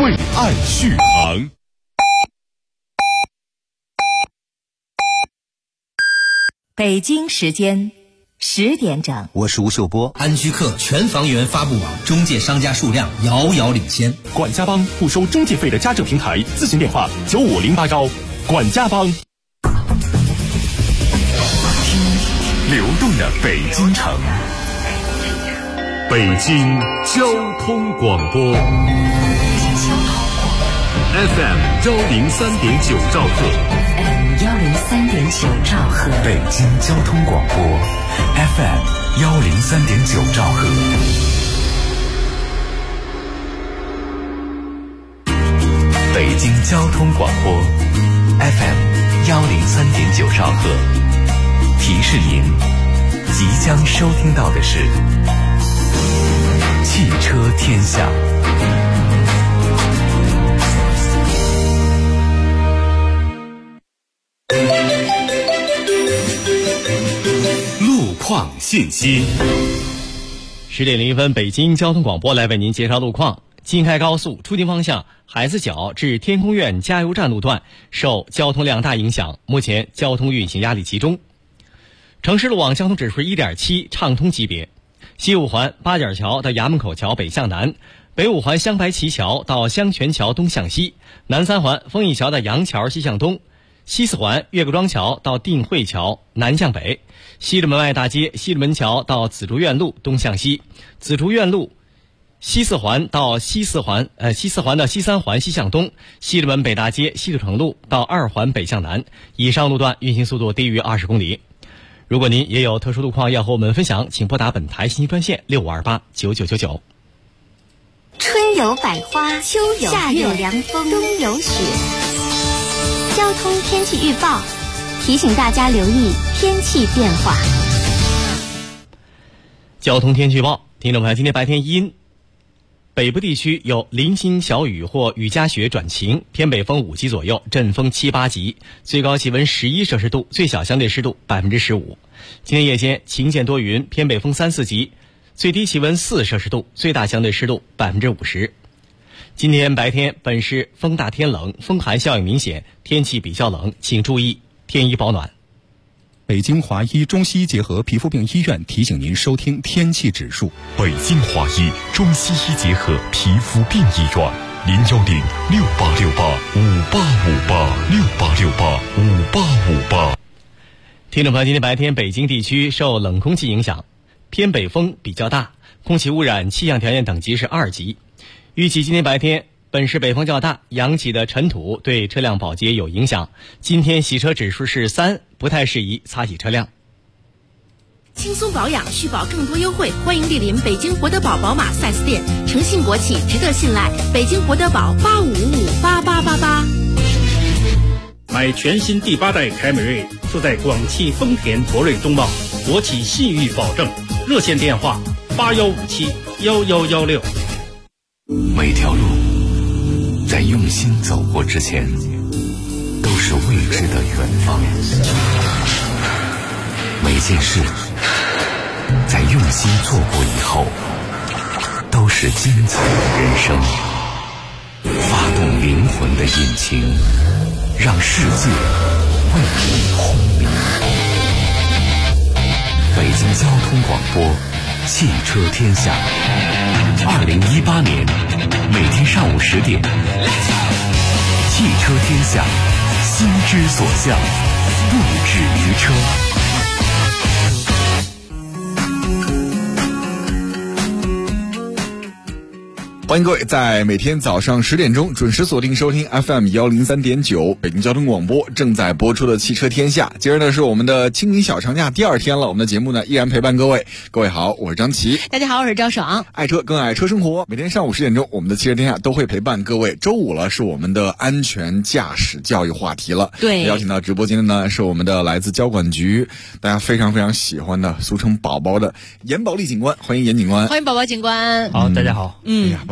为爱续航。 北京时间10点整， 我是吴秀波。 安居客全房源发布网中介商家数量遥遥领先。 管家帮不收中介费的家政平台，咨询电话95081。管家帮。听流动的北京城，北京交通广播 FM 103.9兆赫 103.9兆赫， 北京交通广播 FM 103.9兆赫。北京交通广播 FM 103.9兆赫。提示您，即将收听到的是汽车天下。 路况信息。 10点01分，北京交通广播来为您介绍路况。京开高速出京方向海子角至天空苑加油站路段受交通量大影响，目前交通运行压力集中。城市路网交通指数 1.7 畅通级别。西五环八角桥到衙门口桥北向南，北五环香白旗桥到香泉桥东向西，南三环丰益桥到杨桥西向东，西四环岳各庄桥到定慧桥南向北，西直门外大街西直门桥到紫竹院路东向西，紫竹院路西四环到西三环西向东，西直门北大街西土城路到2环北向南。以上路段运行速度低于20公里。如果您也有特殊路况要和我们分享，请拨打本台信息专线65289999。 春有百花，秋有夏有凉风，冬有雪。交通天气预报提醒大家留意天气变化。 交通天气预报，听众朋友，今天白天阴，北部地区有零星小雨或雨夹雪转晴，偏北风5级左右，阵风7、8级，最高气温11摄氏度，最小相对湿度15%。今天夜间晴间多云，偏北风3、4级，最低气温4摄氏度，最大相对湿度50%。今天白天本市风大天冷，风寒效应明显，天气比较冷，请注意添衣保暖。 北京华医中西医结合皮肤病医院提醒您收听天气指数。 北京华医中西医结合皮肤病医院，0106868585858，68685858。 听众朋友，今天白天北京地区受冷空气影响，偏北风比较大，空气污染气象条件等级是2级。预计今天白天本市北风较大，扬起的尘土对车辆保洁有影响。今天洗车指数是3，不太适宜擦洗车辆。 轻松保养，续保更多优惠，欢迎莅临北京博德宝宝马 4S 店，诚信国企，值得信赖。北京博德宝85558888。 买全新第8代凯美瑞，就在广汽丰田博瑞东贸，国企信誉保证。热线电话81571116。 每条路在用心走过之前，都是未知的远方。每件事在用心做过以后，都是精彩的人生。发动灵魂的引擎，让世界为你轰鸣。北京交通广播，汽车天下。2018年每天上午10点，汽车天下，心之所向，不止于车。 欢迎各位在每天早上10点钟准时锁定收听 FM 103.9北京交通广播正在播出的汽车天下。今儿呢是我们的清明小长假第2天了，我们的节目呢依然陪伴各位。各位好，我是张琪。 大家好，我是赵爽。 爱车更爱车生活，每天上午10点钟我们的汽车天下都会陪伴各位。周五了是我们的安全驾驶教育话题了。 对， 邀请到直播间的呢是我们的来自交管局大家非常非常喜欢的俗称宝宝的严宝利警官，欢迎严警官。 欢迎宝宝警官。 好，大家好。 哎呀，宝宝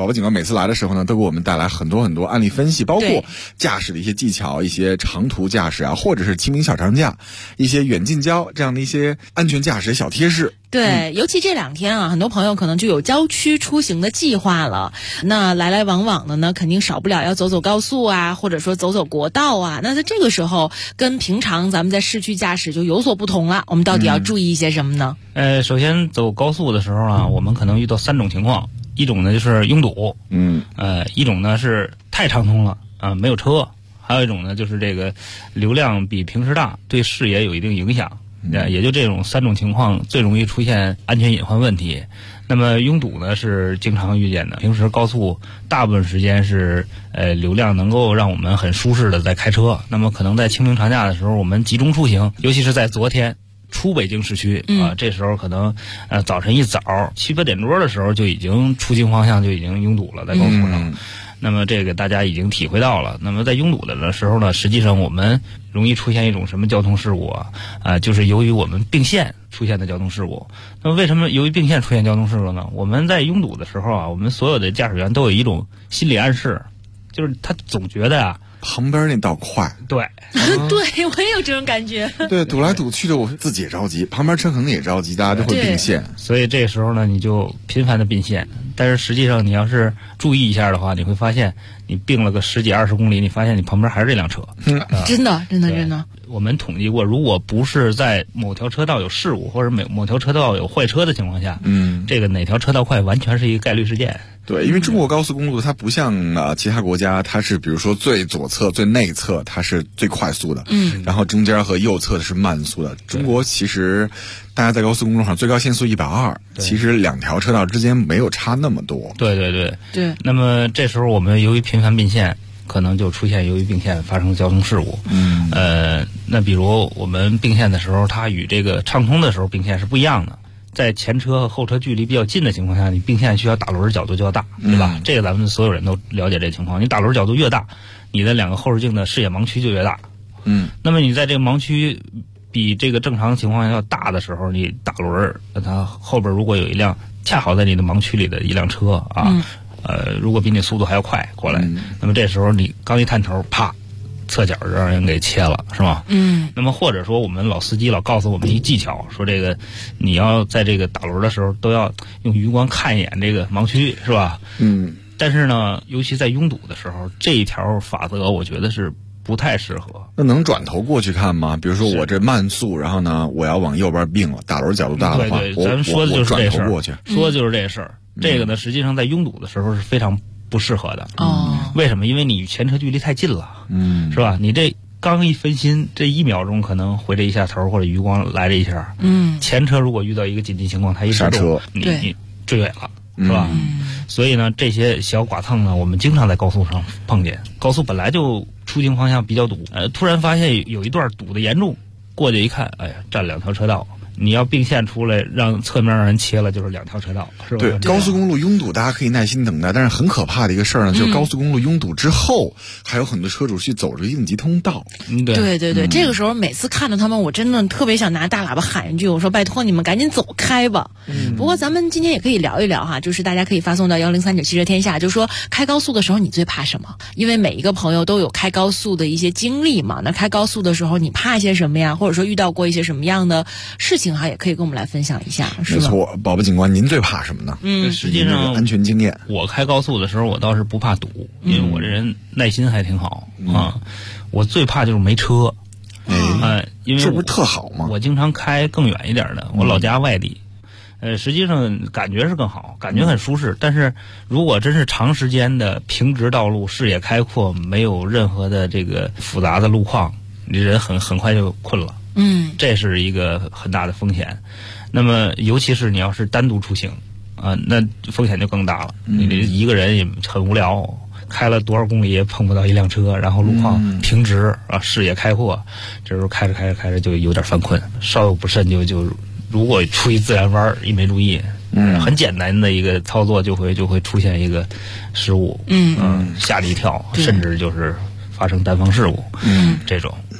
宝警官每次来的时候呢，都给我们带来很多很多案例分析，包括驾驶的一些技巧，一些长途驾驶啊，或者是清明小长假一些远近郊这样的一些安全驾驶小贴士。 对，尤其这2天啊，很多朋友可能就有郊区出行的计划了。那来来往往的呢，肯定少不了要走走高速啊，或者说走走国道啊。那在这个时候，跟平常咱们在市区驾驶就有所不同了。我们到底要注意一些什么呢？ 首先走高速的时候啊，我们可能遇到3种情况，一种呢就是拥堵，一种呢是太畅通了没有车，还有一种呢就是这个流量比平时大，对视野有一定影响。也就这种3种情况最容易出现安全隐患问题。那么拥堵呢是经常遇见的，平时高速大部分时间是流量能够让我们很舒适的在开车。那么可能在清明长假的时候，我们集中出行，尤其是在昨天出北京市区这时候可能早晨一早7、8点多的时候就已经出京方向就已经拥堵了，在高速上。那么这个大家已经体会到了。那么在拥堵的时候呢，实际上我们容易出现一种什么交通事故就是由于我们并线出现的交通事故。那么为什么由于并线出现交通事故呢？我们在拥堵的时候我们所有的驾驶员都有一种心理暗示，就是他总觉得旁边那道快。 对对，我也有这种感觉。 对，堵来堵去的，我自己也着急，旁边车可能也着急，大家都会并线。 所以这时候呢，你就频繁的并线。但是实际上你要是注意一下的话，你会发现你并了个10几20公里，你发现你旁边还是这辆车。 真的。 我们统计过，如果不是在某条车道有事故，或者某条车道有坏车的情况下，这个哪条车道快完全是一个概率事件。 对，因为中国高速公路它不像其他国家，它是比如说最左侧、最内侧它是最快速的，然后中间和右侧的是慢速的。中国其实大家在高速公路上最高限速120，其实2条车道之间没有差那么多。 对。那么这时候我们由于频繁并线，可能就出现由于并线发生交通事故。那比如我们并线的时候，它与这个畅通的时候并线是不一样的。在前车和后车距离比较近的情况下，你并线需要打轮角度就要大，对吧？这个咱们所有人都了解这情况。你打轮角度越大，你的2个后视镜的视野盲区就越大。那么你在这个盲区比这个正常情况下要大的时候，你打轮，它后边如果有一辆恰好在你的盲区里的一辆车如果比你速度还要快过来，那么这时候你刚一探头，啪，侧角就让人给切了，是吧？那么或者说我们老司机老告诉我们一技巧，说这个你要在这个打轮的时候都要用余光看一眼这个盲区，是吧？但是呢，尤其在拥堵的时候，这一条法则我觉得是不太适合。 那能转头过去看吗？比如说我这慢速，然后呢我要往右边并了，打轮角度大的话， 对，咱们说的就是这事儿。说的就是这事儿。这个呢，实际上在拥堵的时候是非常不适合的。为什么？因为你与前车距离太近了，是吧？你这刚一分心，这1秒钟可能回这一下头，或者余光来这一下，前车如果遇到一个紧急情况，它一刹车，你追尾了，是吧？所以呢，这些小剐蹭呢，我们经常在高速上碰见。高速本来就出京方向比较堵，突然发现有一段堵得严重，过去一看，哎呀，占2条车道。你要并线出来，让侧面让人切了，就是2条车道，是吧？ 对，高速公路拥堵大家可以耐心等待，但是很可怕的一个事儿呢，就是高速公路拥堵之后，还有很多车主去走这个应急通道。 对，这个时候每次看到他们，我真的特别想拿大喇叭喊一句，我说拜托你们赶紧走开吧。不过咱们今天也可以聊一聊哈，就是大家可以发送到1039汽车天下，就是说开高速的时候你最怕什么？因为每一个朋友都有开高速的一些经历嘛，那开高速的时候你怕些什么呀？或者说遇到过一些什么样的事情哈，也可以跟我们来分享一下，是吧？ 没错，宝宝警官，您最怕什么呢？ 实际上安全经验， 我开高速的时候，我倒是不怕堵，因为我这人耐心还挺好我最怕就是没车，因为这不是特好吗？ 我经常开更远一点的，我老家外地。实际上感觉是更好，感觉很舒适。但是如果真是长时间的平直道路，视野开阔，没有任何的这个复杂的路况，你人很快就困了。这是一个很大的风险。那么尤其是你要是单独出行那风险就更大了。你一个人也很无聊，开了多少公里也碰不到一辆车，然后路况平直视野开阔，这时候开着就有点犯困，稍有不慎就如果出一自然弯一没注意，很简单的一个操作就会出现一个失误，吓你一跳，甚至就是发生单方事故，这种。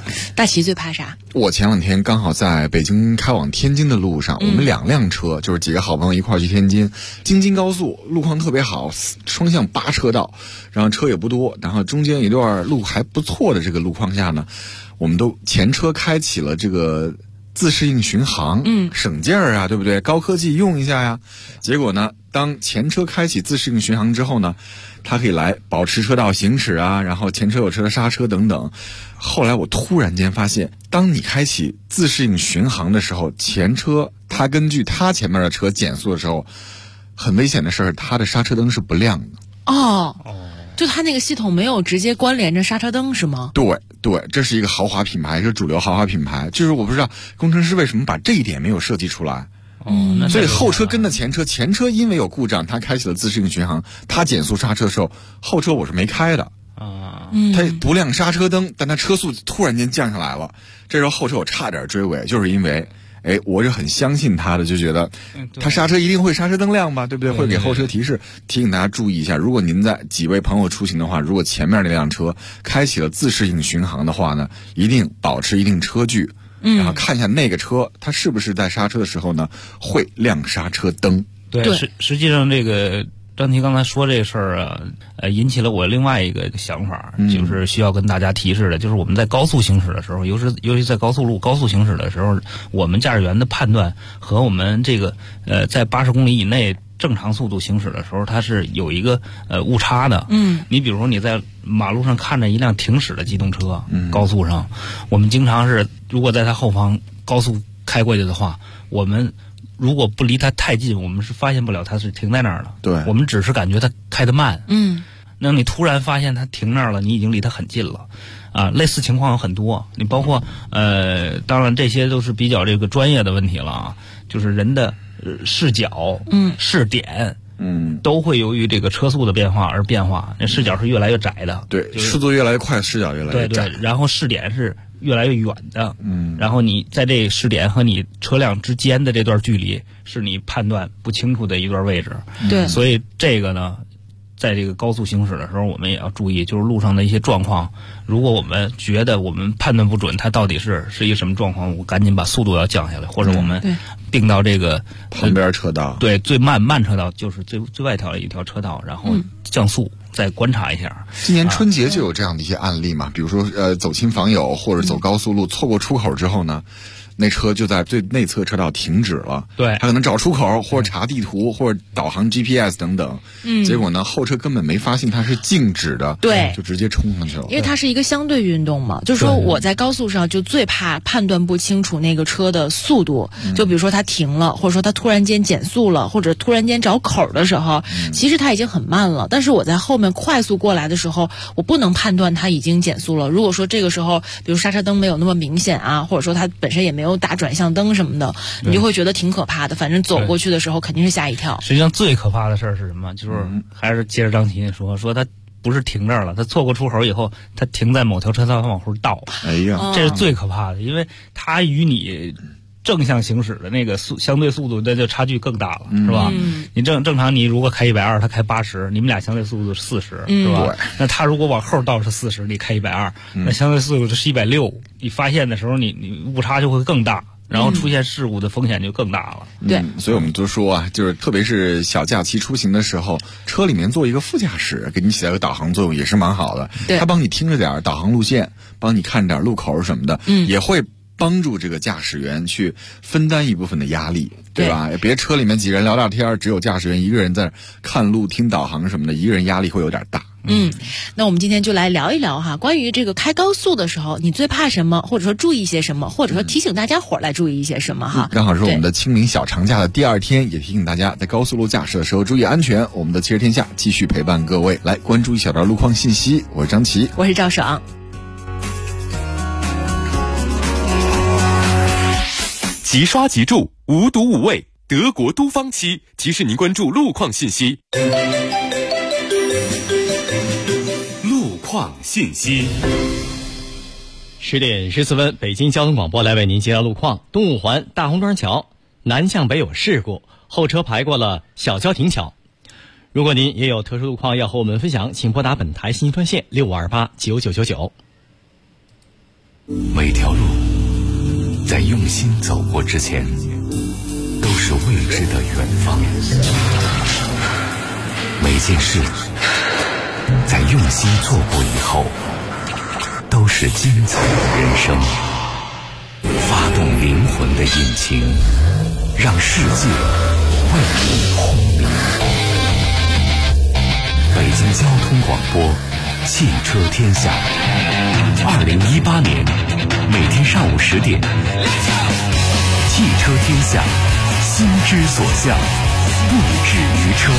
大齐最怕啥？ 我前两天刚好在北京开往天津的路上，我们2辆车就是几个好朋友一块儿去天津，京津高速路况特别好，双向8车道，然后车也不多，然后中间一段路还不错的这个路况下呢，我们都前车开启了这个自适应巡航，省劲儿啊，对不对？高科技用一下呀。结果呢，当前车开启自适应巡航之后呢，它可以来保持车道行驶啊，然后前车有车的刹车等等。后来我突然间发现，当你开启自适应巡航的时候，前车它根据它前面的车减速的时候，很危险的事儿，它的刹车灯是不亮的。 就它那个系统没有直接关联着刹车灯是吗？ 对，这是一个豪华品牌，是主流豪华品牌。就是我不知道工程师为什么把这一点没有设计出来。所以后车跟着前车，前车因为有故障，它开启了自适应巡航，它减速刹车的时候，后车我是没开的。它不亮刹车灯，但它车速突然间降下来了，这时候后车我差点追尾，就是因为我是很相信他的，就觉得他刹车一定会刹车灯亮吧，对不对？会给后车提示，提醒大家注意一下。如果您在几位朋友出行的话，如果前面那辆车开启了自适应巡航的话呢，一定保持一定车距，然后看一下那个车它是不是在刹车的时候呢会亮刹车灯。 对，实际上这个张琪刚才说这事儿啊，引起了我另外一个想法，就是需要跟大家提示的，就是我们在高速行驶的时候，尤其在高速路高速行驶的时候，我们驾驶员的判断和我们这个在80公里以内正常速度行驶的时候，它是有一个误差的。你比如说你在马路上看着一辆停驶的机动车，高速上，我们经常是如果在它后方高速开过去的话，我们如果不离它太近，我们是发现不了它是停在那儿的。 对， 我们只是感觉它开得慢。那你突然发现它停那儿了，你已经离它很近了。类似情况有很多，你包括当然这些都是比较这个专业的问题了啊，就是人的视角、视点，都会由于这个车速的变化而变化。那视角是越来越窄的， 对，速度越来越快，视角越来越窄。 对，然后视点是越来越远的，然后你在这视点和你车辆之间的这段距离是你判断不清楚的一段位置。 对， 所以这个呢，在这个高速行驶的时候，我们也要注意，就是路上的一些状况。如果我们觉得我们判断不准，它到底是一个什么状况，我赶紧把速度要降下来，或者我们并到这个旁边车道， 对，最慢车道，就是最外条的一条车道，然后降速。再观察一下， 今年春节就有这样的一些案例嘛，比如说走亲访友或者走高速路，错过出口之后呢，那车就在最内侧车道停止了。 对， 他可能找出口或者查地图或者导航 GPS 等等。结果呢，后车根本没发现它是静止的， 对， 就直接冲上去了。 因为它是一个相对运动嘛，就是说我在高速上就最怕判断不清楚那个车的速度，就比如说它停了，或者说它突然间减速了，或者突然间找口的时候，其实它已经很慢了，但是我在后面快速过来的时候，我不能判断它已经减速了。如果说这个时候，比如刹车灯没有那么明显啊，或者说它本身也没有打转向灯什么的，你就会觉得挺可怕的。反正走过去的时候肯定是吓一跳。 实际上最可怕的事儿是什么？就是还是接着张琪说他不是停这儿了，他错过出口以后，他停在某条车道往后倒。 哎呀， 这是最可怕的，因为他与你正向行驶的那个相对速度，那就差距更大了，是吧？你正常，你如果开120，他开80，你们俩相对速度是40，是吧？那他如果往后倒是40，你开120，那相对速度是160，你发现的时候，你误差就会更大。然后出现事故的风险就更大了。 对， 所以我们都说啊，就是特别是小假期出行的时候，车里面做一个副驾驶，给你起到一个导航作用，也是蛮好的。 对， 它帮你听着点导航路线，帮你看点路口什么的，也会帮助这个驾驶员去分担一部分的压力，对吧？别车里面几人聊聊天，只有驾驶员一个人在看路、听导航什么的，一个人压力会有点大。 那我们今天就来聊一聊哈，关于这个开高速的时候，你最怕什么，或者说注意一些什么，或者说提醒大家伙来注意一些什么哈。 刚好是我们的清明小长假的第2天，也提醒大家在高速路驾驶的时候注意安全。我们的汽车天下继续陪伴各位，来关注一小段路况信息。我是张琪， 我是赵爽。 即刷即注，无毒无畏，德国都方漆提示您关注路况信息。路况信息。 10点14分，北京交通广播来为您介绍路况。东五环大红庄桥南向北有事故，后车排过了小交亭桥。如果您也有特殊路况要和我们分享，请拨打本台信息专线65289999。 每条路在用心走过之前，都是未知的远方。每件事在用心做过以后，都是精彩的人生。发动灵魂的引擎，让世界为你轰鸣。北京交通广播，汽车天下。2018年每天上午10点，汽车天下，心之所向，不止于车。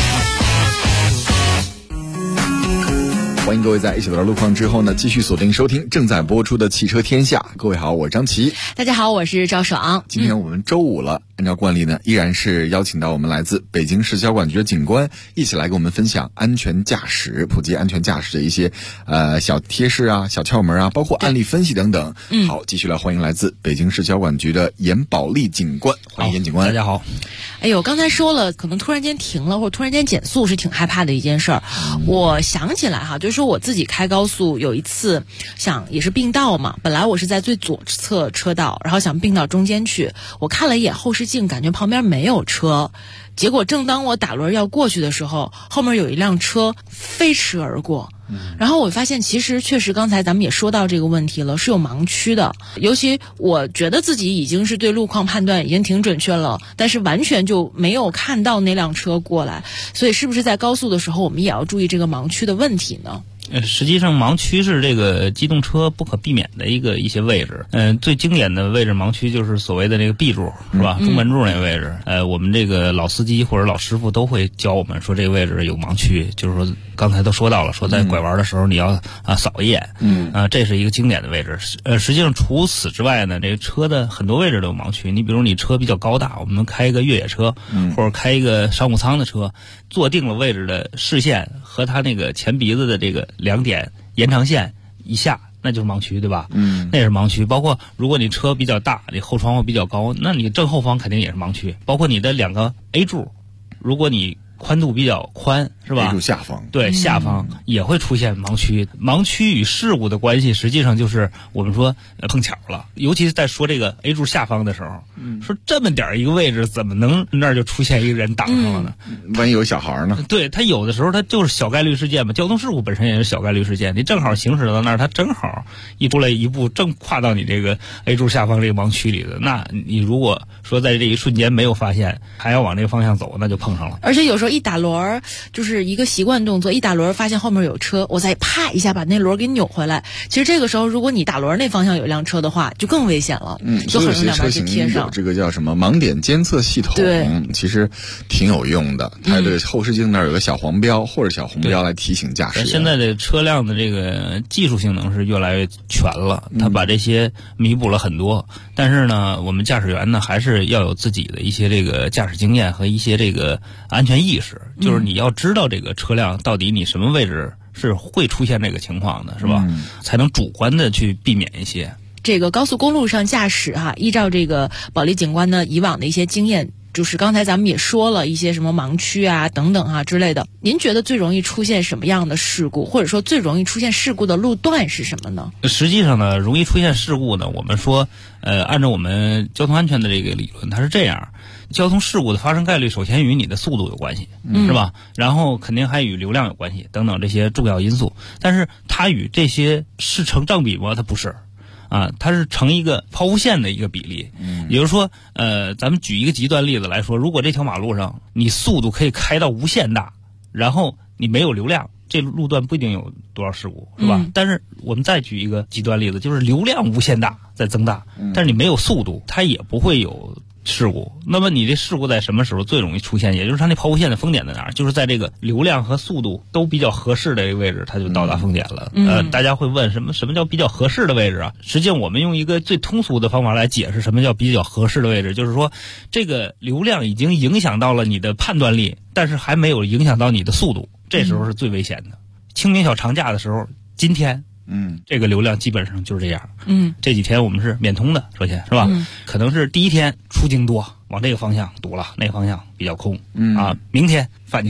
欢迎各位在一起聊路况之后呢，继续锁定收听正在播出的汽车天下。各位好，我是张琪。 大家好，我是赵爽。 今天我们周五了，按照惯例呢，依然是邀请到我们来自北京市交管局的警官，一起来跟我们分享安全驾驶、普及安全驾驶的一些小贴士啊、小窍门啊，包括案例分析等等。好，继续来欢迎来自北京市交管局的严宝利警官，欢迎严警官。 大家好。 哎呦，刚才说了，可能突然间停了或者突然间减速是挺害怕的一件事儿。我想起来哈，就是说我自己开高速有一次也是并道嘛，本来我是在最左侧车道，然后想并到中间去，我看了一眼后视镜，感觉旁边没有车，结果正当我打轮要过去的时候，后面有一辆车飞驰而过。然后我发现其实确实刚才咱们也说到这个问题了，是有盲区的，尤其我觉得自己已经是对路况判断已经挺准确了，但是完全就没有看到那辆车过来，所以是不是在高速的时候我们也要注意这个盲区的问题呢？ 实际上盲区是这个机动车不可避免的一些位置。最经典的位置盲区就是所谓的这个 B 柱，是吧？中门柱那个位置。我们这个老司机或者老师傅都会教我们说这个位置有盲区，就是说刚才都说到了，说在拐弯的时候你要扫一眼。这是一个经典的位置。实际上除此之外呢，这个车的很多位置都有盲区。你比如你车比较高大，我们开一个越野车，或者开一个商务舱的车，坐定了位置的视线和它那个前鼻子的这个2点延长线以下，那就是盲区，对吧？那也是盲区。包括如果你车比较大，你后窗户比较高，那你正后方肯定也是盲区。包括你的2个 A 柱，如果你宽度比较宽，是吧？ A 柱下方， 对，下方也会出现盲区。盲区与事故的关系实际上就是我们说碰巧了，尤其是在说这个 A 柱下方的时候，说这么点一个位置怎么能那儿就出现一个人挡上了呢？ 万一有小孩呢？ 对，他有的时候他就是小概率事件嘛，交通事故本身也是小概率事件，你正好行驶到那儿，他正好出来一步正跨到你这个 A 柱下方这个盲区里的，那你如果说在这一瞬间没有发现，还要往这个方向走，那就碰上了。 而且有时候一打轮就是一个习惯动作，一打轮发现后面有车，我再啪一下把那轮给扭回来。其实这个时候如果你打轮那方向有一辆车的话，就更危险了。就很容易两边去贴上。 有这个叫什么盲点监测系统， 对， 其实挺有用的。它的后视镜那儿有个小黄标或者小红标来提醒驾驶员。 现在的车辆的这个技术性能是越来越全了，它把这些弥补了很多。但是呢，我们驾驶员呢还是要有自己的一些这个驾驶经验和一些这个安全意识，就是你要知道这个车辆到底你什么位置是会出现这个情况的，是吧？才能主观的去避免一些。 这个高速公路上驾驶依照这个保利警官呢以往的一些经验，就是刚才咱们也说了一些什么盲区等等之类的。您觉得最容易出现什么样的事故，或者说最容易出现事故的路段是什么呢？ 实际上呢，容易出现事故呢，我们说按照我们交通安全的这个理论，它是这样。交通事故的发生概率首先与你的速度有关系，是吧？然后肯定还与流量有关系等等这些重要因素。但是它与这些是成正比吗？它不是。它是成一个抛物线的一个比例。也就是说，咱们举一个极端例子来说，如果这条马路上你速度可以开到无限大，然后你没有流量，这路段不一定有多少事故，是吧？但是我们再举一个极端例子，就是流量无限大在增大，但是你没有速度，它也不会有事故。那么你这事故在什么时候最容易出现？也就是它那抛物线的峰点在哪儿？就是在这个流量和速度都比较合适的这个位置，它就到达峰点了。大家会问什么叫比较合适的位置啊？实际上我们用一个最通俗的方法来解释什么叫比较合适的位置，就是说这个流量已经影响到了你的判断力，但是还没有影响到你的速度，这时候是最危险的。清明小长假的时候，今天这个流量基本上就是这样。这几天我们是免通的，首先是吧？可能是第一天出京多，往这个方向堵了，那个方向比较空。明天返京多，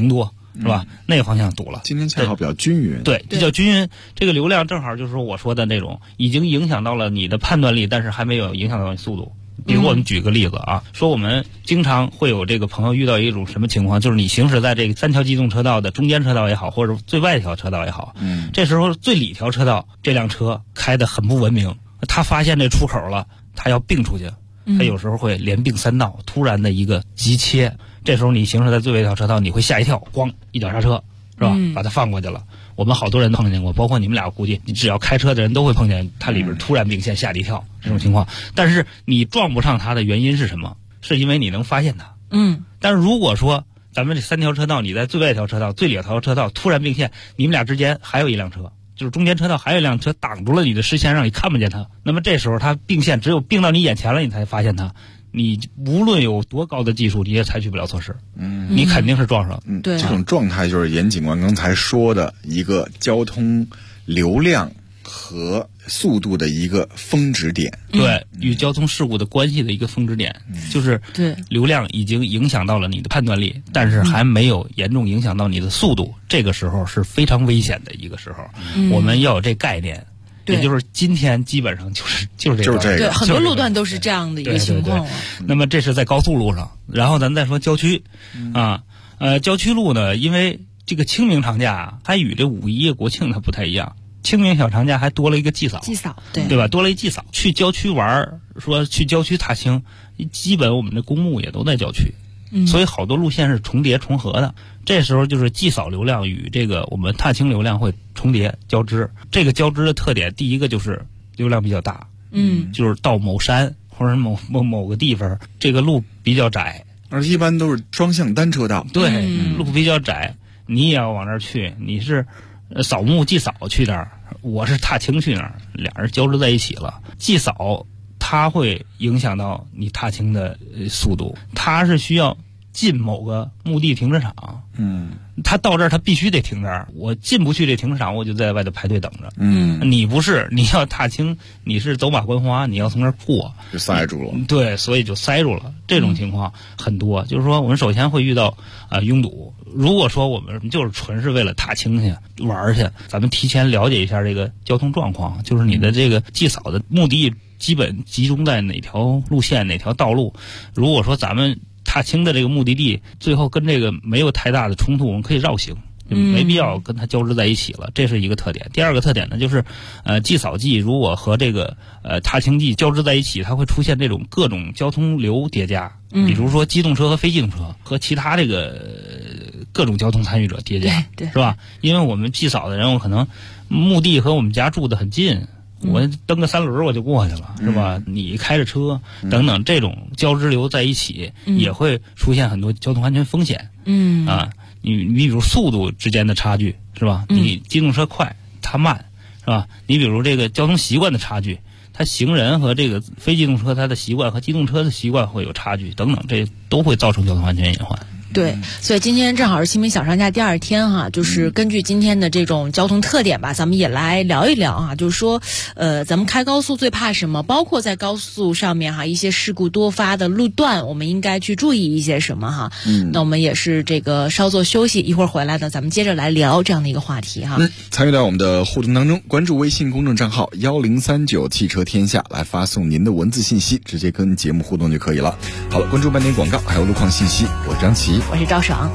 是吧？那个方向堵了。 今天恰好比较均匀， 对，比较均匀。这个流量正好就是我说的那种，已经影响到了你的判断力，但是还没有影响到你速度。比如我们举个例子啊，说我们经常会有这个朋友遇到一种什么情况，就是你行驶在这个3条机动车道的中间车道也好，或者最外一条车道也好，这时候最里条车道这辆车开得很不文明，他发现这出口了，他要并出去，他有时候会连并3道，突然的一个急切，这时候你行驶在最外一条车道，你会吓一跳，咣一脚刹车，是吧？把它放过去了。我们好多人碰见过，包括你们俩，估计你只要开车的人都会碰见，它里边突然并线吓你一跳这种情况。但是你撞不上它的原因是什么？是因为你能发现它。但是如果说咱们这3条车道，你在最外一条车道、最里条车道突然并线，你们俩之间还有一辆车，就是中间车道还有一辆车挡住了你的视线，让你看不见它。那么这时候它并线，只有并到你眼前了，你才发现它。你无论有多高的技术，你也采取不了措施。你肯定是撞上。 对， 这种状态就是严警官刚才说的一个交通流量和速度的一个峰值点。 对，与交通事故的关系的一个峰值点，就是流量已经影响到了你的判断力，但是还没有严重影响到你的速度。这个时候是非常危险的一个时候，我们要有这概念。也就是今天基本上就是这个， 对，很多路段都是这样的一个情况了。 那么这是在高速路上，然后咱再说郊区，郊区路呢，因为这个清明长假它与这五一国庆它不太一样，清明小长假还多了一个祭扫，对吧？多了一祭扫，去郊区玩，说去郊区踏青，基本我们的公墓也都在郊区。所以好多路线是重叠重合的，这时候就是祭扫流量与这个我们踏青流量会重叠交织。这个交织的特点，第一个就是流量比较大，就是到某山或者某个地方，这个路比较窄， 而一般都是双向单车道。 对，路比较窄，你也要往那儿去，你是扫墓祭扫去那儿，我是踏青去那儿，俩人交织在一起了。祭扫它会影响到你踏青的速度，它是需要进某个墓地停车场，他到这儿他必须得停这儿，我进不去这停车场，我就在外头排队等着。你不是，你要踏青，你是走马观花，你要从那儿过， 就塞住了。 对，所以就塞住了。这种情况很多，就是说我们首先会遇到拥堵。如果说我们就是纯是为了踏青去玩去，咱们提前了解一下这个交通状况，就是你的这个祭扫的目的基本集中在哪条路线哪条道路。如果说咱们踏青的这个目的地最后跟这个没有太大的冲突，我们可以绕行，没必要跟它交织在一起了，这是一个特点。第二个特点呢，就是祭扫季如果和这个踏青季交织在一起，它会出现这种各种交通流叠加，比如说机动车和非机动车和其他这个各种交通参与者叠加，是吧？因为我们祭扫的人，我可能墓地和我们家住得很近，我蹬个3轮我就过去了，是吧？你开着车等等，这种交织流在一起，也会出现很多交通安全风险。你比如速度之间的差距，是吧？你机动车快，它慢，是吧？你比如这个交通习惯的差距，它行人和这个非机动车它的习惯和机动车的习惯会有差距等等，这都会造成交通安全隐患。 对，所以今天正好是清明小长假第2天哈，就是根据今天的这种交通特点吧，咱们也来聊一聊啊，就是说，咱们开高速最怕什么？包括在高速上面哈，一些事故多发的路段，我们应该去注意一些什么哈？那我们也是这个稍作休息，一会儿回来呢，咱们接着来聊这样的一个话题哈。 参与到我们的互动当中，关注微信公众账号1039汽车天下，来发送您的文字信息，直接跟节目互动就可以了。好了，关注半点广告，还有路况信息，我是张琪。 我是赵爽。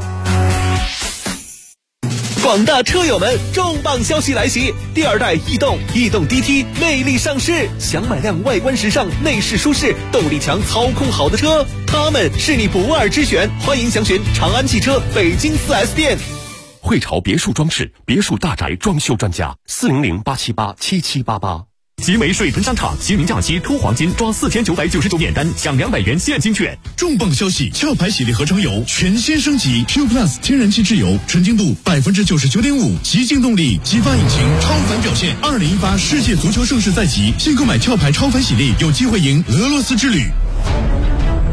广大车友们，重磅消息来袭！第2代逸动 DT 魅力上市，想买辆外观时尚、内饰舒适、动力强、操控好的车，它们是你不二之选。欢迎详询长安汽车北京4S店。 汇潮别墅装饰，别墅大宅装修专家，400-878-7788。集美水豚商场清明假期突黄金，抓4999免单，享200元现金券。 重磅消息！壳牌喜力合成油全新升级 ，Q Plus 天然气质油，纯净度99.5%，极净动力，激发引擎，超凡表现。2018世界足球盛世在即，新购买壳牌超凡喜力，有机会赢俄罗斯之旅。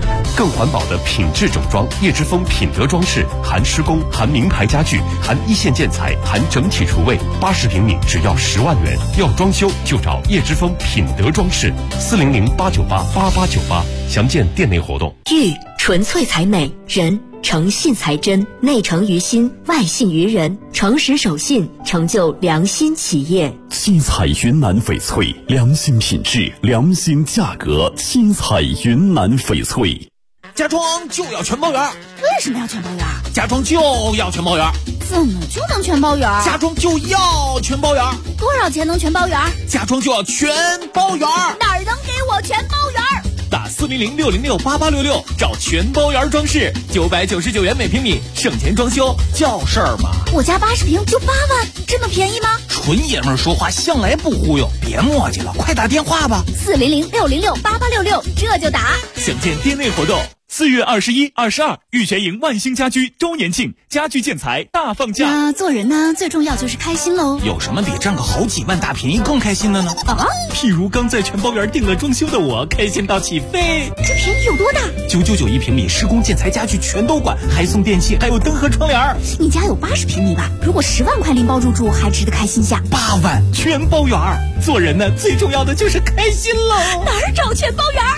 更环保的品质整装。叶之峰品德装饰，含施工，含名牌家具，含一线建材，含整体厨卫，80平米只要10万元。要装修就找叶之峰品德装饰，400-898-8898，详见店内活动。 玉纯粹才美，人诚信才真，内诚于心，外信于人，诚实守信，成就良心企业。 七彩云南翡翠，良心品质，良心价格。七彩云南翡翠。 家装就要全包圆。 为什么要全包圆？ 家装就要全包圆。 怎么就能全包圆？ 家装就要全包圆。 多少钱能全包圆？ 家装就要全包圆。 哪儿能给我全包圆？ 打400-606-8866，找全包圆装饰，999元每平米，省钱装修叫事儿嘛。 我家80平就8万，这么便宜吗？ 纯爷们儿说话向来不忽悠，别磨叽了，快打电话吧。 400-606-8866，这就打。 详见店内活动。4月21、22，玉泉营万兴家居周年庆，家具建材大放价。 做人呢，最重要就是开心喽。 有什么比赚个好几万大便宜更开心的呢？ 譬如刚在全包圆订了装修的我，开心到起飞。 这便宜有多大 ？999一平米，施工建材家具全都管，还送电器，还有灯和窗帘。 你家有80平米吧？如果10万块拎包入住，还值得开心下。 8万全包圆。 做人呢，最重要的就是开心喽。 哪儿找全包圆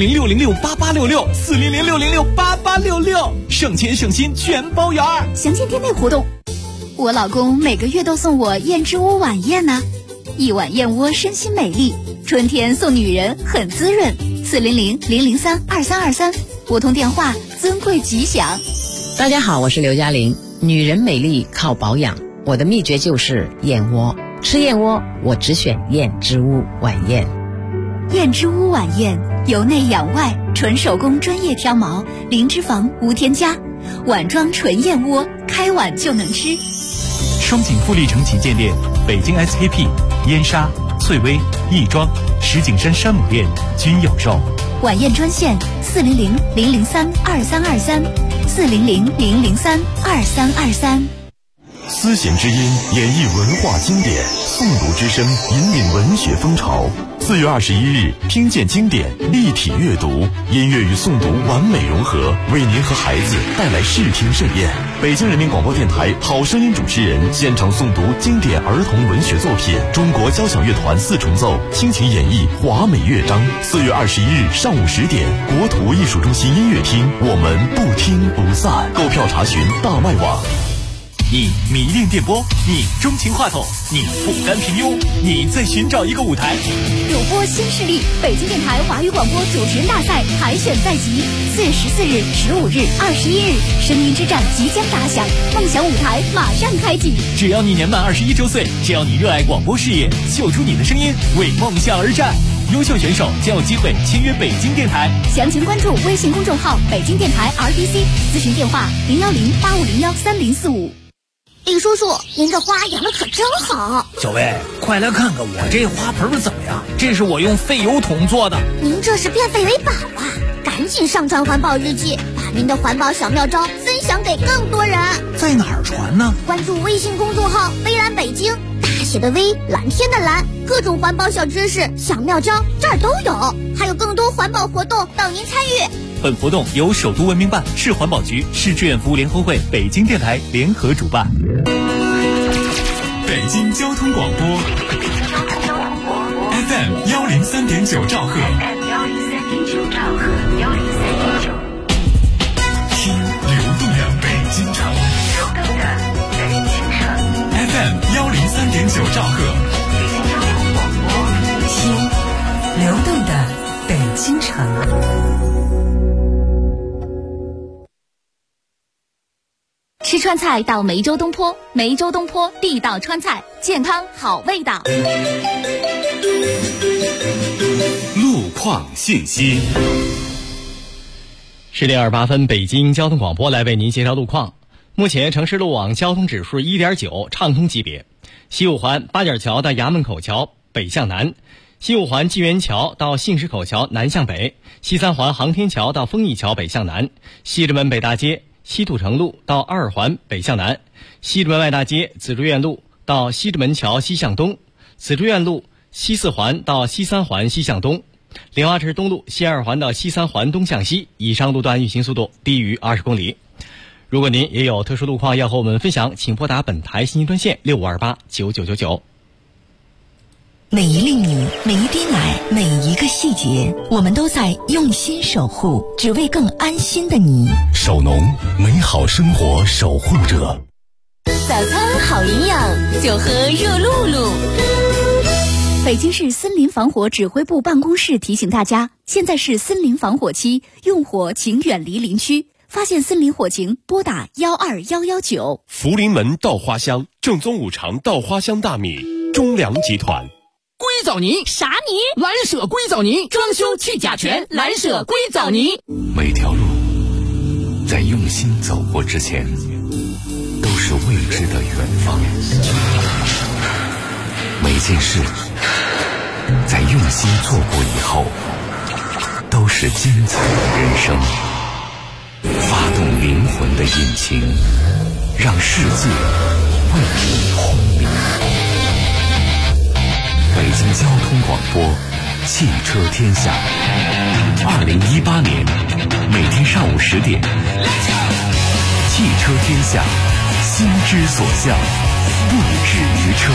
？400-606-8866，400-606-8866，省钱省心全包圆。 详见店内活动。我老公每个月都送我燕之屋晚宴呢，一碗燕窝身心美丽，春天送女人很滋润。400-003-2323，拨通电话，尊贵吉祥。 大家好，我是刘嘉玲。女人美丽靠保养，我的秘诀就是燕窝。吃燕窝，我只选燕之屋晚宴。 燕之屋晚宴，由内养外，纯手工专业挑毛，零脂肪无添加，碗装纯燕窝，开碗就能吃。 双井富力城旗舰店、北京 SKP、燕莎、翠微、亦庄、石景山山姆店均有售。 晚宴专线400-003-2323，400-003-2323。 丝弦之音演绎文化经典，诵读之声引领文学风潮。4月21日，听见经典，立体阅读，音乐与诵读完美融合，为您和孩子带来视听盛宴。北京人民广播电台好声音主持人现场诵读经典儿童文学作品，中国交响乐团4重奏倾情演绎华美乐章。4月21日上午10点，国土艺术中心音乐厅，我们不听不散。购票查询大麦网。 你迷恋电波，你钟情话筒，你不甘平庸，你在寻找一个舞台。 主播新势力，北京电台华语广播主持人大赛海选在即，4月14日、15日、21日，声音之战即将打响，梦想舞台马上开启。 只要你年满21周岁，只要你热爱广播事业，秀出你的声音，为梦想而战。优秀选手将有机会签约北京电台。 详情关注微信公众号北京电台 RDC， 咨询电话010-8501-3045。李叔叔，您这花养的可真好。 小薇，快来看看我这花盆怎么样？这是我用废油桶做的。 您这是变废为宝啊！赶紧上传环保日记，把您的环保小妙招分享给更多人。 在哪儿传呢？ 关注微信公众号微蓝北京，大写的微，蓝天的蓝，各种环保小知识、小妙招这儿都有，还有更多环保活动等您参与。 本活动由首都文明办、市环保局、市志愿服务联合会、北京电台联合主办。 北京交通广播 FM 103.9兆赫，听流动的北京城，FM 103.9兆赫， 听流动的北京城。 吃川菜到梅州东坡，梅州东坡地道川菜，健康好味道。 路况信息。 10点28分，北京交通广播来为您介绍路况。目前城市路网交通指数1.9，畅通级别。西五环八角桥到衙门口桥北向南，西五环纪元桥到信石口桥南向北，西三环航天桥到丰益桥北向南，西直门北大街西土城路到二环北向南，西直门外大街紫竹院路到西直门桥西向东，紫竹院路西四环到西三环西向东， 莲花池东路西二环到西三环东向西，以上路段运行速度低于20公里。如果您也有特殊路况要和我们分享，请拨打本台信息专线65289999。 每一粒米，每一滴奶，每一个细节，我们都在用心守护，只为更安心的你。 守农，美好生活守护者。 早餐好营养，就喝热露露。北京市森林防火指挥部办公室提醒大家，现在是森林防火期，用火请远离林区。发现森林火情，拨打12119。 福临门稻花香，正宗五常稻花香大米，中粮集团。 硅藻泥啥泥？蓝舍硅藻泥，装修去甲醛，蓝舍硅藻泥。 每条路在用心走过之前，都是未知的远方。每件事在用心做过以后，都是精彩的人生。发动灵魂的引擎，让世界为你轰鸣。北京交通广播，汽车天下。2018年，每天上午10点，汽车天下，心之所向，不止于车。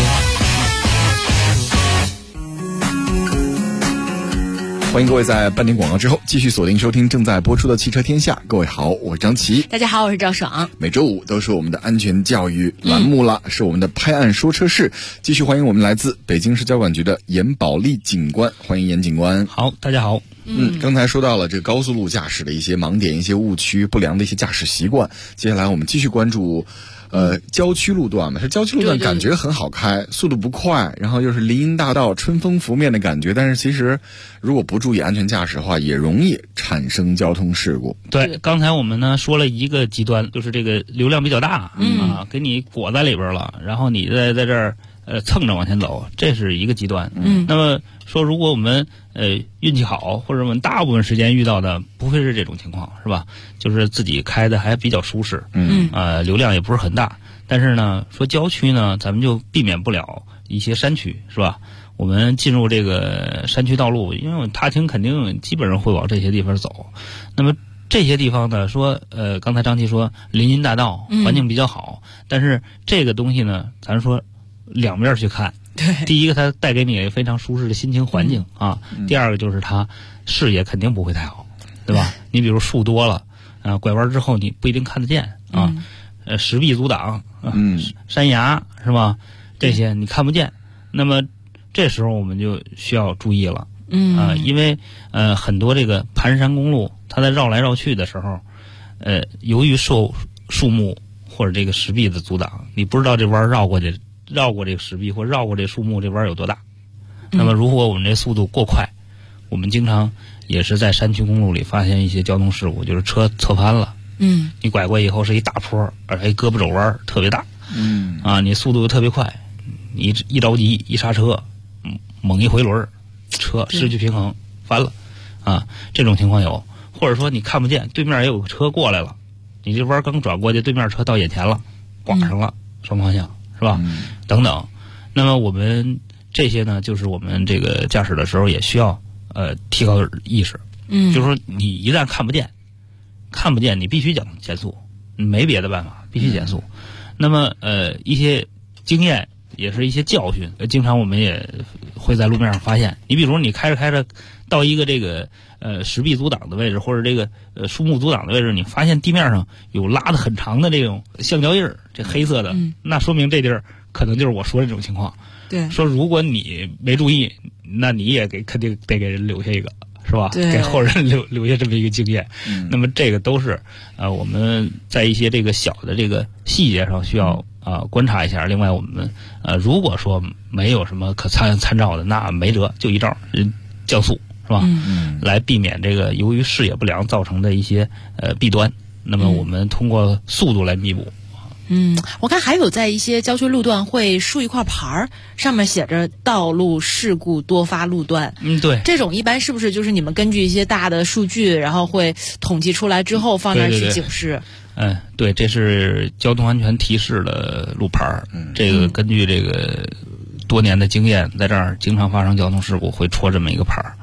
欢迎各位在半点广告之后继续锁定收听正在播出的汽车天下。各位好，我是张琪。 大家好，我是赵爽。 每周五都是我们的安全教育栏目了，是我们的拍案说车室。继续欢迎我们来自北京市交管局的严宝利警官，欢迎严警官。 好，大家好。 刚才说到了这个高速路驾驶的一些盲点、一些误区、不良的一些驾驶习惯。接下来我们继续关注郊区路段嘛，是郊区路段感觉很好开，速度不快，然后又是林荫大道，春风拂面的感觉。但是其实如果不注意安全驾驶的话，也容易产生交通事故。 对，刚才我们呢说了一个极端，就是这个流量比较大，给你裹在里边了，然后你在这儿蹭着往前走，这是一个极端。那么说如果我们运气好，或者我们大部分时间遇到的不会是这种情况，是吧？就是自己开的还比较舒适，流量也不是很大。但是呢，说郊区呢，咱们就避免不了一些山区，是吧？我们进入这个山区道路，因为踏青肯定基本上会往这些地方走。那么这些地方呢，说刚才张琪说林荫大道环境比较好，但是这个东西呢，咱说两面去看。对，第一个它带给你非常舒适的心情环境啊，第二个就是它视野肯定不会太好，对吧？你比如树多了拐弯之后你不一定看得见啊，石壁阻挡山崖是吧？这些你看不见，那么这时候我们就需要注意了，因为很多这个盘山公路它在绕来绕去的时候，由于受树木或者这个石壁的阻挡，你不知道这弯绕过这个石壁或绕过这树木这弯有多大。那么如果我们这速度过快，我们经常也是在山区公路里发现一些交通事故，就是车侧翻了，你拐过以后是一大坡，而且胳膊肘弯特别大，你速度又特别快，你一着急一刹车，猛一回轮，车失去平衡翻了这种情况有。或者说你看不见对面也有个车过来了，你这弯刚转过去，对面车到眼前了，剐上了，双方向是吧？等等。那么我们这些呢，就是我们这个驾驶的时候也需要提高意识。就是说你一旦看不见，你必须减速，没别的办法，必须减速。那么一些经验也是一些教训，经常我们也会在路面上发现。你比如你开着到一个这个石壁阻挡的位置，或者这个树木阻挡的位置，你发现地面上有拉得很长的这种橡胶印儿，这黑色的，那说明这地儿可能就是我说的这种情况。对，说如果你没注意，那你也肯定得给人留下一个，是吧？给后人留下这么一个经验。那么这个都是我们在一些这个小的这个细节上需要观察一下。另外我们如果说没有什么可参照的，那没辙，就一招降速，是吧？来避免这个由于视野不良造成的一些弊端。那么我们通过速度来弥补。 我看还有在一些郊区路段会竖一块牌儿，上面写着道路事故多发路段。 对， 这种一般是不是就是你们根据一些大的数据，然后会统计出来之后放那儿去警示？ 对，这是交通安全提示的路牌儿。这个根据这个多年的经验，在这儿经常发生交通事故，会戳这么一个牌儿。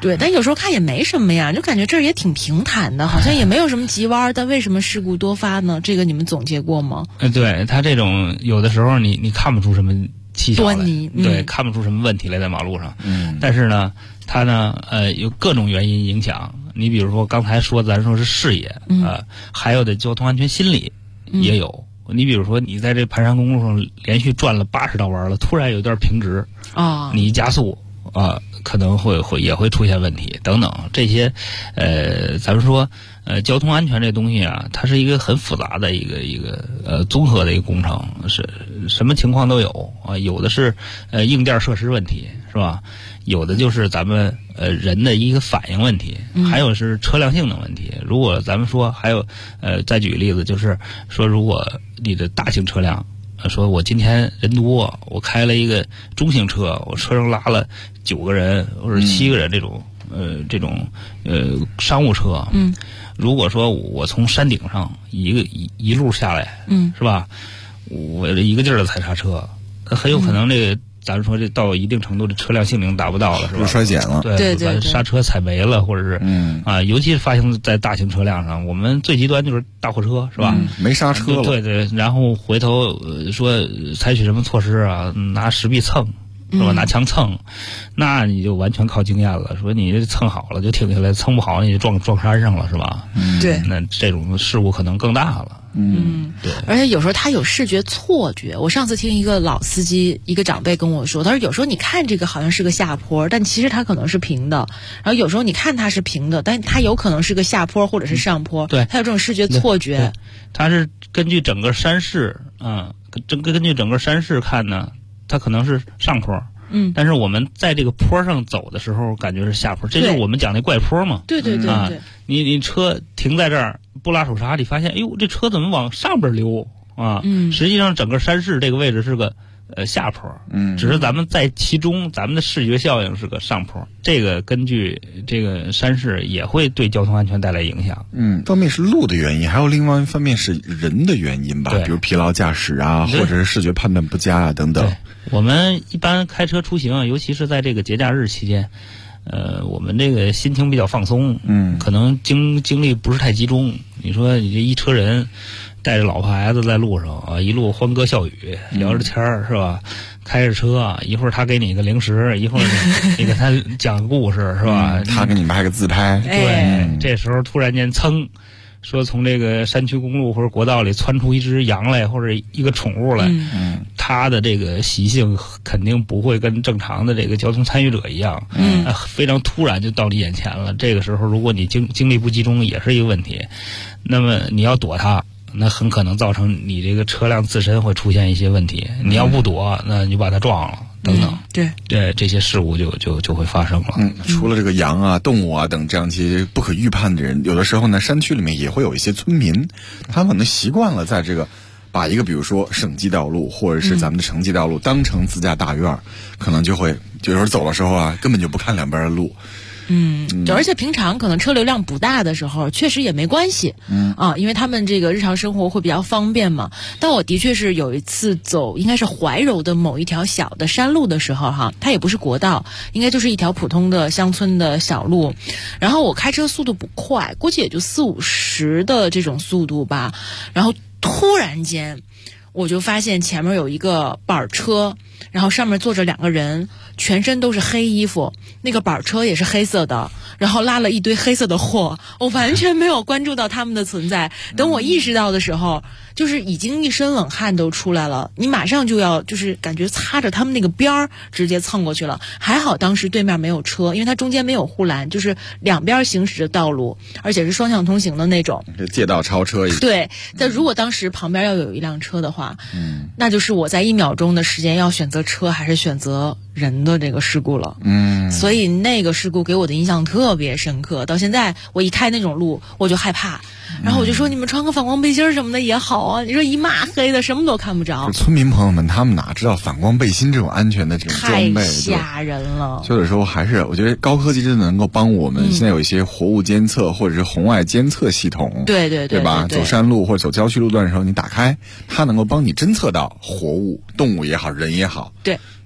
对，但有时候看也没什么呀，就感觉这儿也挺平坦的，好像也没有什么急弯，但为什么事故多发呢？这个你们总结过吗？ 对，它这种有的时候你看不出什么蹊跷来， 端倪， 对，看不出什么问题来在马路上。但是呢，它呢有各种原因影响。你比如说刚才说咱说是视野还有的交通安全心理也有。你比如说你在这盘山公路上连续转了80道弯了，突然有一段平直你一加速可能也会出现问题等等。这些咱们说交通安全这东西啊，它是一个很复杂的一个综合的一个工程，是什么情况都有啊。有的是硬件设施问题，是吧？有的就是咱们人的一个反应问题，还有是车辆性能问题。如果咱们说还有再举个例子，就是说如果你的大型车辆说我今天人多，我开了一个中型车，我车上拉了9个人或者7个人这种商务车，如果说我从山顶上一路下来，是吧？我一个劲儿的踩刹车，很有可能这个咱们说这到一定程度的车辆性能达不到了，是吧？ 就衰减了， 对， 把刹车踩没了，或者是尤其是发生在大型车辆上，我们最极端就是大货车，是吧？ 没刹车了， 对，然后回头说采取什么措施啊？拿石壁蹭。是吧？拿枪蹭，那你就完全靠经验了。说你这蹭好了就停下来，蹭不好你就撞山上了，是吧？ 对， 那这种事故可能更大了。对。 而且有时候他有视觉错觉。我上次听一个老司机，一个长辈跟我说，他说有时候你看这个好像是个下坡，但其实它可能是平的。然后有时候你看它是平的，但它有可能是个下坡或者是上坡。 对， 他有这种视觉错觉。 它是根据整个山势根据整个山势看呢。它可能是上坡，但是我们在这个坡上走的时候，感觉是下坡，这就是我们讲的怪坡嘛。 对。 你车停在这儿不拉手刹，你发现，哎呦，这车怎么往上边溜啊？实际上整个山势这个位置是个下坡，只是咱们在其中，咱们的视觉效应是个上坡。这个根据这个山势也会对交通安全带来影响。 方面是路的原因，还有另外一方面是人的原因吧，比如疲劳驾驶啊，或者是视觉判断不佳啊等等。 我们一般开车出行，尤其是在这个节假日期间，我们这个心情比较放松，可能精力不是太集中。你说你这一车人带着老婆孩子在路上啊，一路欢歌笑语，聊着天儿，是吧？开着车，一会儿他给你一个零食，一会儿你给他讲个故事，是吧？ 他给你拍个自拍。 对，这时候突然间噌。说从这个山区公路或者国道里窜出一只羊来，或者一个宠物来，它的这个习性肯定不会跟正常的这个交通参与者一样，非常突然就到你眼前了。这个时候，如果你精力不集中，也是一个问题。那么你要躲它，那很可能造成你这个车辆自身会出现一些问题。你要不躲，那你就把它撞了。等等，对，这些事故就会发生了。 除了这个羊啊、动物啊等这样一些不可预判的人，有的时候呢，山区里面也会有一些村民，他们可能习惯了在这个把一个比如说省级道路或者是咱们的城际道路当成自家大院，可能就会有时候走的时候啊，根本就不看两边的路。 而且平常可能车流量不大的时候，确实也没关系，因为他们这个日常生活会比较方便嘛。但我的确是有一次走，应该是怀柔的某一条小的山路的时候，它也不是国道，应该就是一条普通的乡村的小路。然后我开车速度不快，估计也就40-50的这种速度吧。然后突然间，我就发现前面有一个板车，然后上面坐着2个人，全身都是黑衣服，那个板车也是黑色的，然后拉了一堆黑色的货，我完全没有关注到他们的存在。等我意识到的时候，就是已经一身冷汗都出来了，你马上就要就是感觉擦着他们那个边儿直接蹭过去了。还好当时对面没有车，因为它中间没有护栏，就是两边行驶的道路，而且是双向通行的那种， 借道超车。 对，但如果当时旁边要有一辆车的话，那就是我在1秒钟的时间要选择车还是选择人的这个事故了。所以那个事故给我的印象特别深刻，到现在我一开那种路我就害怕，然后我就说你们穿个反光背心什么的也好啊，你说一抹黑的什么都看不着。 村民朋友们他们哪知道反光背心这种安全的这种装备， 太吓人了。 所以有时候还是我觉得高科技真的能够帮我们。现在有一些活物监测或者是红外监测系统， 对吧？走山路或者走郊区路段的时候，你打开它能够帮你侦测到活物、动物也好，人也好。 对。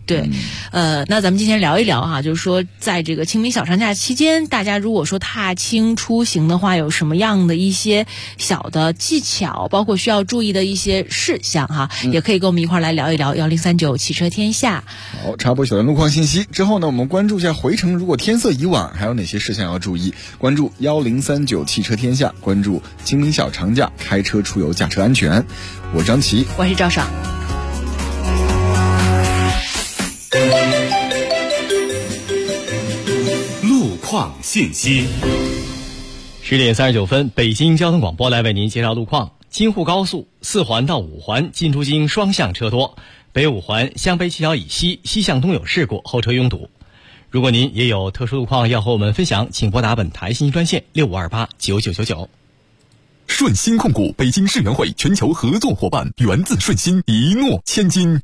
对，那咱们今天聊一聊哈，就是说在这个清明小长假期间，大家如果说踏青出行的话，有什么样的一些小的技巧，包括需要注意的一些事项哈，也可以跟我们一块来聊一聊。1039汽车天下。 好，插播小段路况信息之后呢，我们关注一下回程，如果天色已晚，还有哪些事项要注意？关注1039汽车天下，关注清明小长假开车出游驾车安全。我张琪， 我是赵爽。 路况信息。 10点39分，北京交通广播来为您介绍路况。京沪高速4环到5环进出京双向车多，北5环湘北七桥以西西向东有事故，后车拥堵。如果您也有特殊路况要和我们分享，请拨打本台信息专线65289999。 顺鑫控股北京世园会全球合作伙伴，源自顺鑫，一诺千金。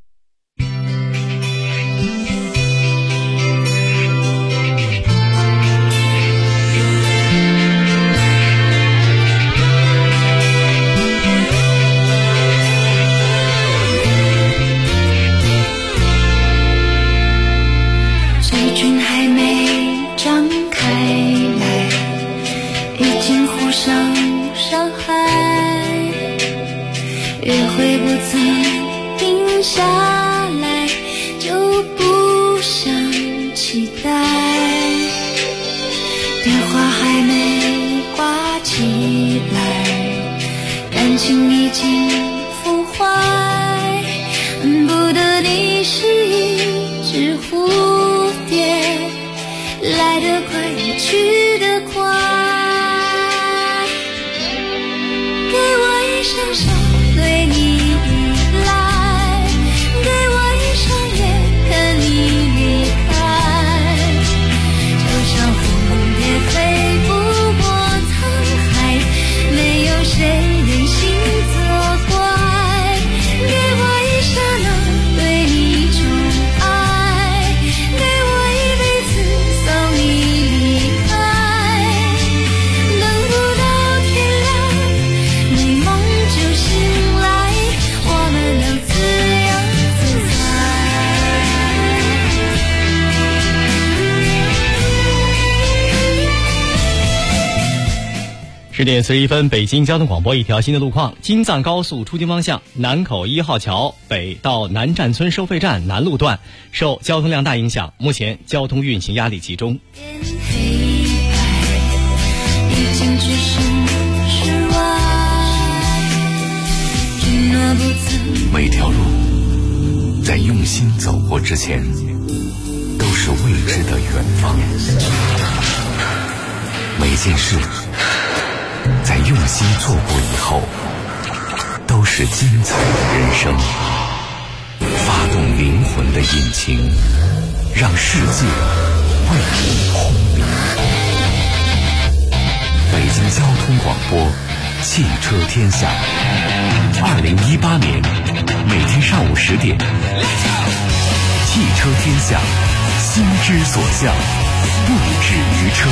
水军还没张开来，已经互相伤害，约会不曾定下来，就不想期待，电话还没挂起来，感情已经腐坏，恨不得你是一只蝴蝶，来得快也去得快，给我一双手对你依赖，给我一双眼看你离开，就像蝴蝶飞不过沧海，没有谁能心作怪，给我一刹那对你宠爱，给我一辈子送你离开，等不到天亮，美梦就醒来，我们能自由自在。 10点41分，北京交通广播一条新的路况：京藏高速出京方向南口1号桥北到南站村收费站南路段受交通量大影响，目前交通运行压力集中。 已经只剩室外，承诺不曾。 每条路在用心走过之前，都是未知的远方。每件事在用心做过以后，都是精彩的人生。发动灵魂的引擎，让世界为你轰鸣。北京交通广播汽车天下，2018年每天上午10点，汽车天下，心之所向，不止于车。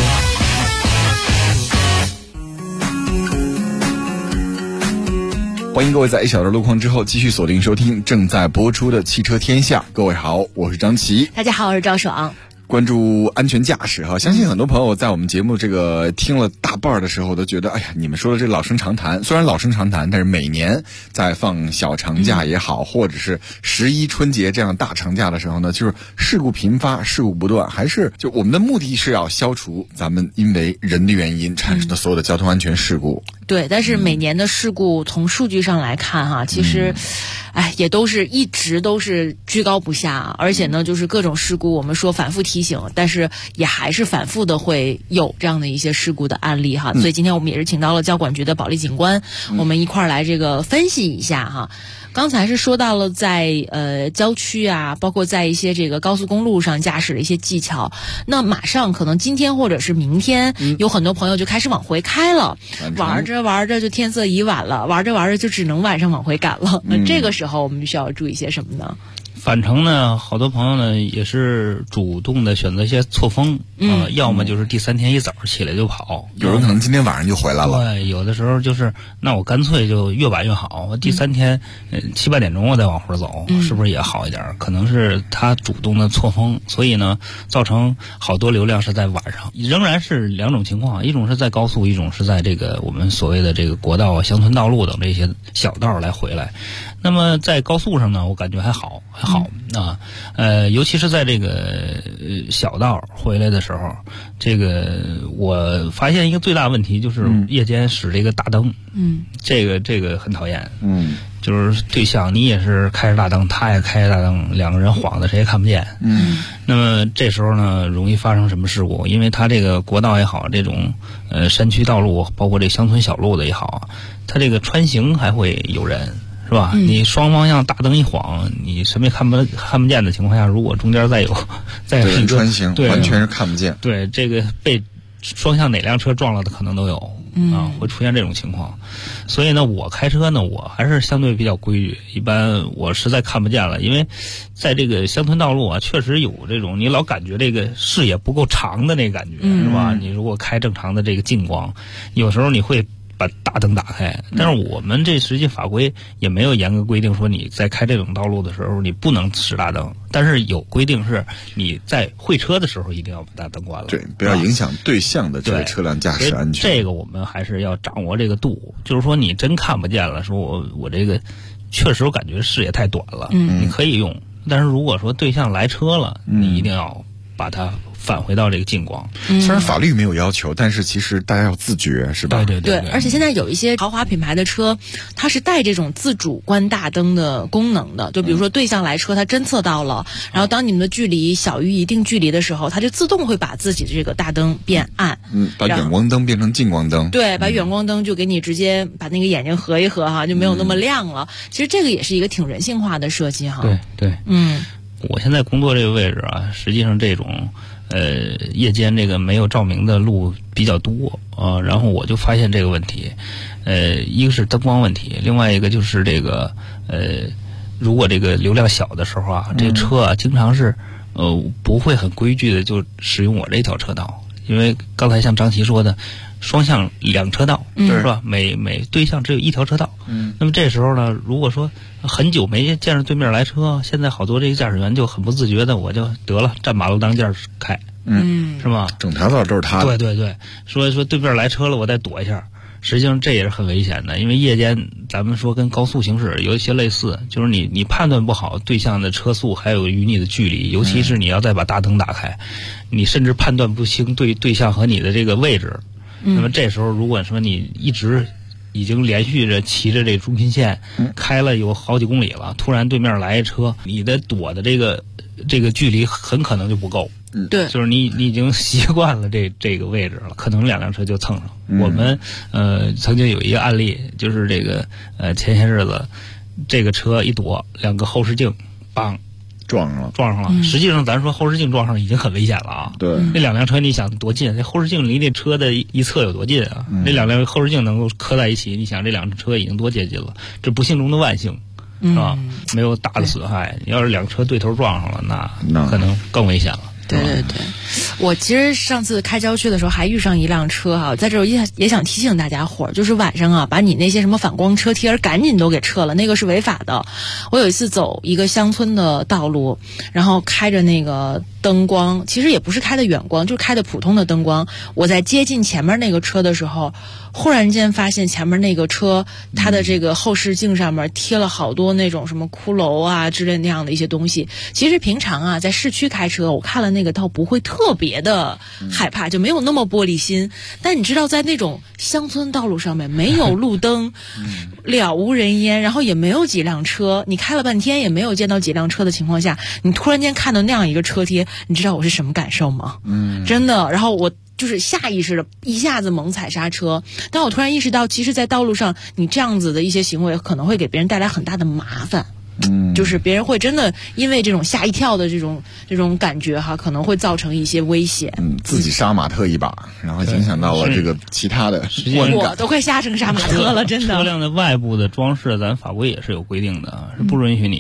欢迎各位在一小段路况之后继续锁定收听正在播出的汽车天下。各位好，我是张琪。 大家好，我是赵爽。 关注安全驾驶哈，相信很多朋友在我们节目这个听了大半的时候都觉得，哎呀，你们说的这老生常谈，虽然老生常谈，但是每年在放小长假也好，或者是11春节这样大长假的时候呢，就是事故频发，事故不断，还是就我们的目的是要消除咱们因为人的原因产生的所有的交通安全事故。 对，但是每年的事故从数据上来看哈，其实也都是一直都是居高不下，而且呢就是各种事故我们说反复提醒，但是也还是反复的会有这样的一些事故的案例哈。所以今天我们也是请到了交管局的保利警官，我们一块儿来这个分析一下哈。刚才是说到了在郊区啊，包括在一些这个高速公路上驾驶的一些技巧。那马上可能今天或者是明天，有很多朋友就开始往回开了，玩着玩着就天色已晚了，玩着玩着就只能晚上往回赶了。那这个时候我们需要注意些什么呢？ 返程呢，好多朋友呢也是主动的选择一些错峰要么就是第3天一早起来就跑， 有人可能今天晚上就回来了。 对，有的时候就是那我干脆就越晚越好，我第3天7、8点钟我再往回走，是不是也好一点？可能是他主动的错峰，所以呢造成好多流量是在晚上。仍然是2种情况，一种是在高速，一种是在这个我们所谓的这个国道啊、乡村道路等这些小道来回来。那么在高速上呢，我感觉还好啊，尤其是在这个小道回来的时候，这个我发现一个最大问题就是夜间使这个大灯，这个很讨厌，就是对象你也是开着大灯，他也开着大灯，两个人晃的谁也看不见，那么这时候呢，容易发生什么事故？因为它这个国道也好，这种山区道路，包括这乡村小路的也好，它这个穿行还会有人。是吧？你双方向大灯一晃，你什么也看不见的情况下，如果中间再有一个穿行，完全是看不见。 对，这个被双向哪辆车撞了的可能都有会出现这种情况。所以呢，我开车呢，我还是相对比较规矩。一般我实在看不见了，因为在这个乡村道路啊，确实有这种你老感觉这个视野不够长的那个感觉，是吧？你如果开正常的这个近光，有时候你会把大灯打开，但是我们这实际法规也没有严格规定说你在开这种道路的时候你不能使大灯，但是有规定是你在会车的时候一定要把大灯关了， 对，不要影响对向的这个车辆驾驶安全。 这个我们还是要掌握这个度，就是说你真看不见了，说我这个确实我感觉视野太短了，你可以用，但是如果说对向来车了，你一定要把它返回到这个近光。 虽然法律没有要求，但是其实大家要自觉，是吧？ 对，而且现在有一些豪华品牌的车，它是带这种自主关大灯的功能的。就比如说对向来车，它侦测到了，然后当你们的距离小于一定距离的时候，它就自动会把自己的这个大灯变暗， 把远光灯变成近光灯。 对，把远光灯就给你直接把那个眼睛合一合哈，就没有那么亮了。其实这个也是一个挺人性化的设计哈。 对，我现在工作这个位置啊，实际上这种夜间这个没有照明的路比较多啊，然后我就发现这个问题，一个是灯光问题，另外一个就是这个如果这个流量小的时候啊，这车啊经常是不会很规矩的就使用我这条车道，因为刚才像张琪说的，双向2车道，是吧？每对向只有1条车道。那么这时候呢，如果说很久没见着对面来车，现在好多这个驾驶员就很不自觉的，我就得了，占马路当间开，是吧？ 整条道都是他的。 对，说对面来车了，我再躲一下。实际上这也是很危险的，因为夜间咱们说跟高速行驶有一些类似，就是你判断不好对向的车速还有与你的距离，尤其是你要再把大灯打开，你甚至判断不清对向和你的这个位置。那么这时候如果说你一直已经连续着骑着这中心线开了有好几公里了，突然对面来一车，你的躲的这个距离很可能就不够。 对， 就是你已经习惯了这个位置了，可能2辆车就蹭上。我们曾经有一个案例，就是这个前些日子这个车一躲，2个后视镜梆撞上了。 实际上咱说后视镜撞上已经很危险了啊。 对， 那2辆车你想多近？那后视镜离那车的一侧有多近啊？那2辆后视镜能够磕在一起，你想这2车已经多接近了，这不幸中的万幸。是吧？没有大的损害。要是2车对头撞上了，那可能更危险了。 对，我其实上次开郊区的时候还遇上一辆车哈，在这儿也想提醒大家伙儿，就是晚上啊，把你那些什么反光车贴赶紧都给撤了，那个是违法的。我有一次走一个乡村的道路，然后开着那个灯光，其实也不是开的远光，就是开的普通的灯光。我在接近前面那个车的时候，忽然间发现前面那个车它的这个后视镜上面贴了好多那种什么骷髅啊之类那样的一些东西。其实平常啊，在市区开车，我看了那个倒不会特别的害怕，就没有那么玻璃心。但你知道，在那种乡村道路上面，没有路灯，了无人烟，然后也没有几辆车，你开了半天也没有见到几辆车的情况下，你突然间看到那样一个车贴，你知道我是什么感受吗？真的。然后我就是下意识的一下子猛踩刹车，但我突然意识到，其实在道路上你这样子的一些行为可能会给别人带来很大的麻烦。就是别人会真的因为这种吓一跳的这种感觉哈，可能会造成一些危险。 自己杀马特一把，然后影响到了这个其他的观感。 我都快吓成杀马特了，真的。 车辆的外部的装饰，咱法规也是有规定的，是不允许你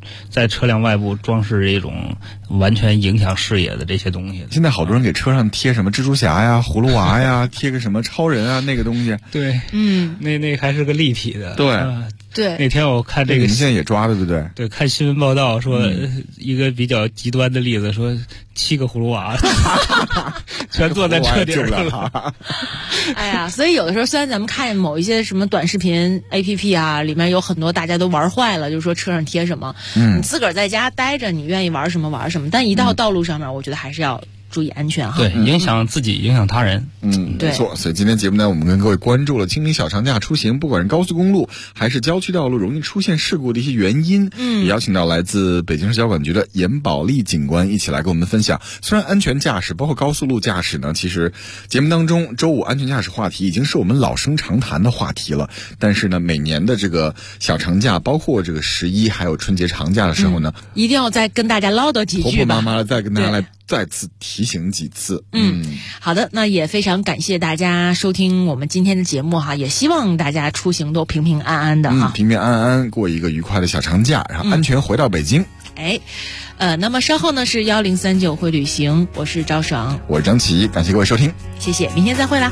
在车辆外部装饰这种完全影响视野的这些东西。 现在好多人给车上贴什么蜘蛛侠呀、葫芦娃呀，贴个什么超人啊那个东西。 对，那还是个立体的。 对。 对， 那天我看这个， 你们现在也抓的，对不对？ 对，看新闻报道说，一个比较极端的例子，说7个葫芦娃全坐在车顶上了。 哎呀，所以有的时候虽然咱们看某一些什么短视频 APP 啊，里面有很多大家都玩坏了，就是说车上贴什么，你自个儿在家待着，你愿意玩什么玩什么，但一到道路上面，我觉得还是要注意安全哈。 对，影响自己，影响他人。 没错。所以今天节目呢，我们跟各位关注了清明小长假出行，不管是高速公路还是郊区道路容易出现事故的一些原因。也邀请到来自北京市交管局的严宝利警官一起来跟我们分享。虽然安全驾驶，包括高速路驾驶呢，其实节目当中周五安全驾驶话题已经是我们老生常谈的话题了。但是呢，每年的这个小长假，包括这个11还有春节长假的时候呢， 一定要再跟大家唠叨几句吧， 婆婆妈妈再跟大家来再次提醒几次。 好的，那也非常感谢大家收听我们今天的节目哈，也希望大家出行都平平安安的哈， 平平安安过一个愉快的小长假，然后安全回到北京。 那么稍后呢是1039会旅行，我是赵爽， 我是张琪，感谢各位收听， 谢谢，明天再会啦。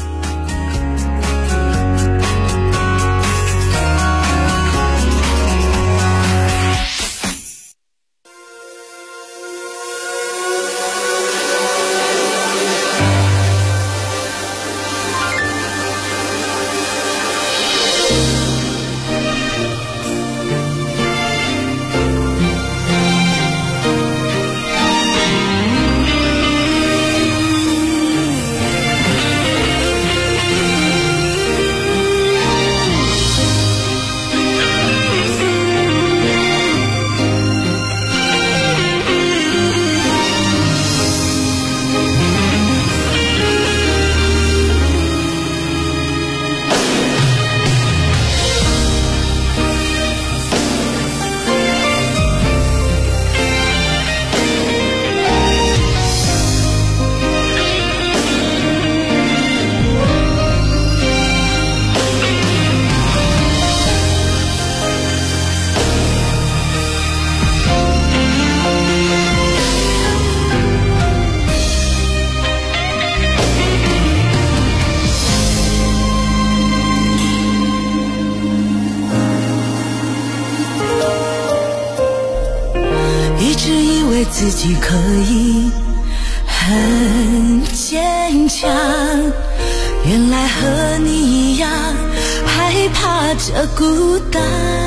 自己可以很坚强，原来和你一样害怕这孤单，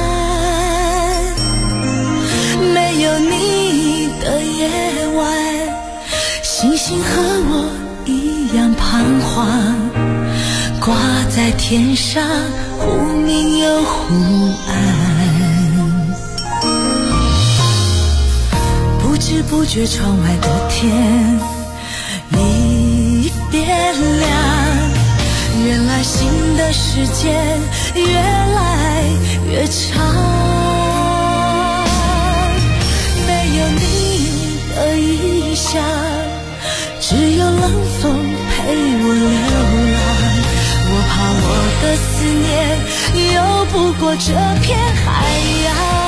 没有你的夜晚，星星和我一样彷徨，挂在天上忽明又忽暗，不知不觉窗外的天已变亮，原来新的时间越来越长，没有你的异乡，只有冷风陪我流浪，我怕我的思念游不过这片海洋，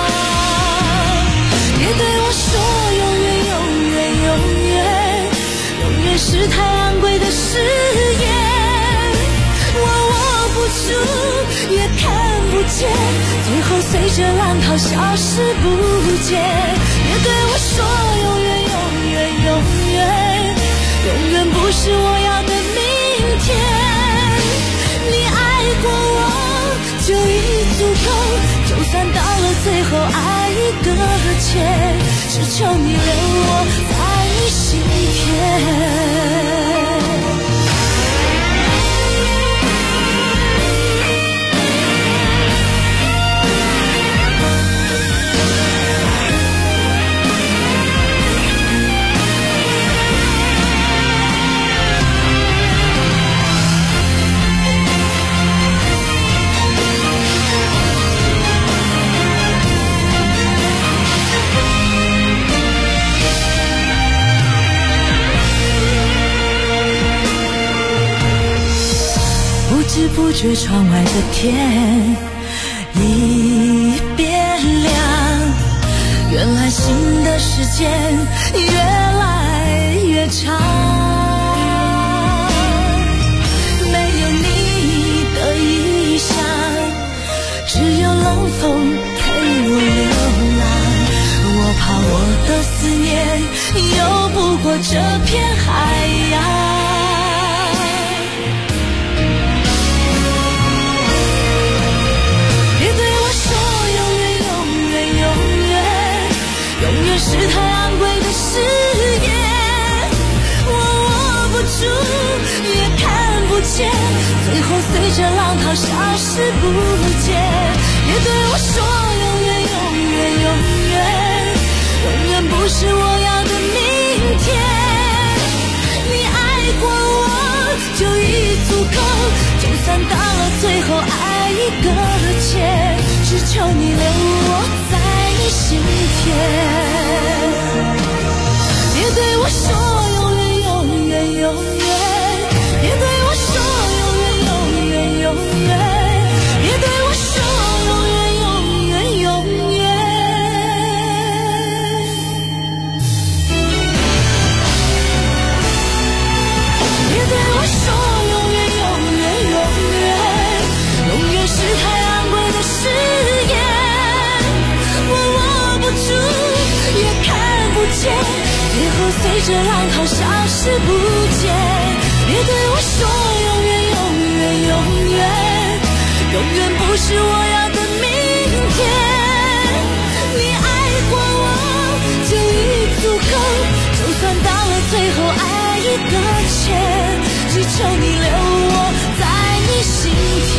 别对我说永远永远永远，永远是太昂贵的誓言，我握不住也看不见，最后随着浪涛消失不见，别对我说永远永远永远，永远不是我要的明天，你爱过我就已足够，就算到了最后爱一个欠，只求你留我在你心田。不知不觉窗外的天已变亮， 时间越来越长，没有你的异乡，只有冷风陪我流浪。我怕我的思念游不过这片海洋。是太昂贵的誓言，我握不住也看不见，最后随着浪涛消失不见。别对我说永远永远永远，永远不是我要的明天。你爱过我就已足够，就算到了最后爱一搁浅，只求你留我在你心田。别对我说永远永远永远，别对我说永远永远永远，别对我说永远永远永远。别对我说永远永远永远，永远是太昂贵的誓言，我握不住也看不见，最后随着浪涛消失不见。别对我说永远永远永远，永远不是我要的明天。你爱过我就已足够，就算到了最后爱一搁浅，只求你留我在你心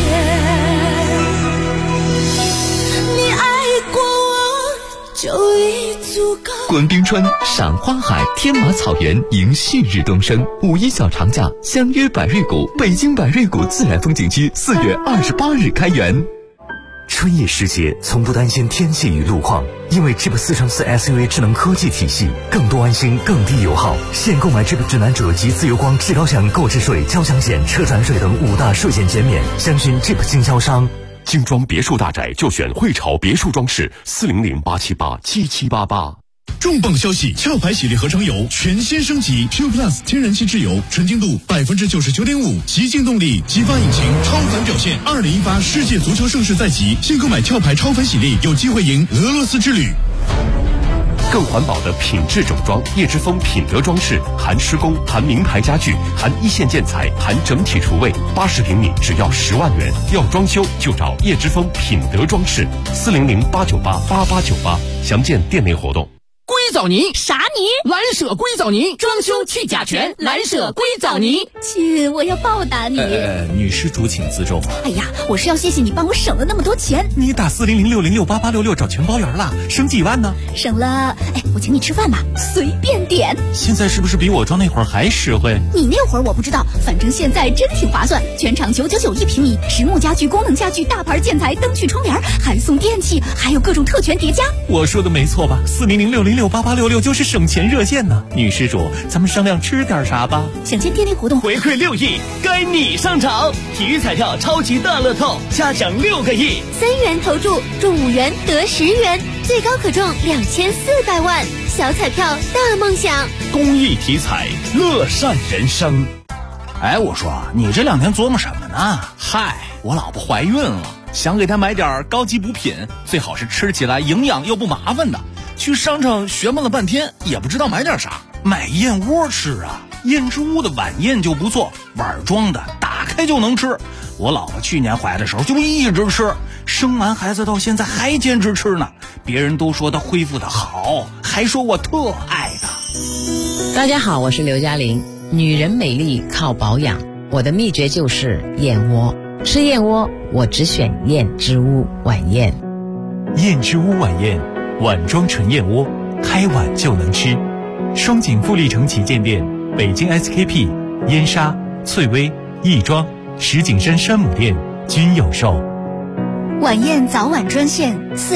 田。你爱过我就已足够。 观冰川、赏花海、天马草原，迎旭日东升。5·1小长假，相约百瑞谷，北京百瑞谷自然风景区4月28日开园。 春夜时节，从不担心天气与路况，因为 Jeep 4×4 SUV 智能科技体系，更多安心，更低油耗。现购买 Jeep 指南者及自由光至高享购置税、交强险、车船税等5大税险减免，详询 Jeep 经销商。 精装别墅大宅就选汇潮别墅装饰，400-878-7788。 重磅消息！壳牌喜力合成油全新升级 Q Plus 天然气质油，纯净度99.5%，极净动力，激发引擎，超凡表现。2018世界足球盛世在即，新购买壳牌超凡喜力有机会赢俄罗斯之旅。 更环保的品质整装，叶之峰品德装饰，含施工，含名牌家具，含一线建材，含整体厨卫，80平米只要10万元。要装修就找叶之峰品德装饰，400-898-8898，详见店内活动。 硅藻泥啥泥？蓝舍硅藻泥，装修去甲醛，蓝舍硅藻泥。 亲，我要报答你。 女施主请自重。 哎呀，我是要谢谢你帮我省了那么多钱。 你打400-606-8866找全包圆了，省几万呢？ 省了，我请你吃饭吧，随便点。 现在是不是比我装那会儿还实惠？ 你那会儿我不知道，反正现在真挺划算，全场999一平米，实木家具、功能家具、大牌建材、灯具、窗帘，还送电器，还有各种特权叠加。 我说的没错吧？400-606-8866就是省钱热线呢。女施主，咱们商量吃点啥吧？ 想见店内活动， 回馈6亿，该你上场！体育彩票超级大乐透，加奖6个亿 ，3元投注，中5元得10元，最高可中2400万。小彩票大梦想， 公益体彩，乐善人生。 哎，我说你这2天琢磨什么呢？嗨，我老婆怀孕了，想给她买点高级补品，最好是吃起来营养又不麻烦的。去商场学问了半天，也不知道买点啥。买燕窝吃啊，燕之屋的晚宴就不错，碗装的，打开就能吃。我老婆去年怀的时候就一直吃，生完孩子到现在还坚持吃呢。别人都说她恢复的好，还说我特爱她。 大家好，我是刘嘉玲。女人美丽靠保养，我的秘诀就是燕窝。吃燕窝，我只选燕之屋晚宴。 燕之屋晚宴，碗装纯燕窝，开碗就能吃。双井富力城旗舰店、北京 SKP、燕莎、翠微、亦庄、石景山山姆店均有售。 晚宴早晚专线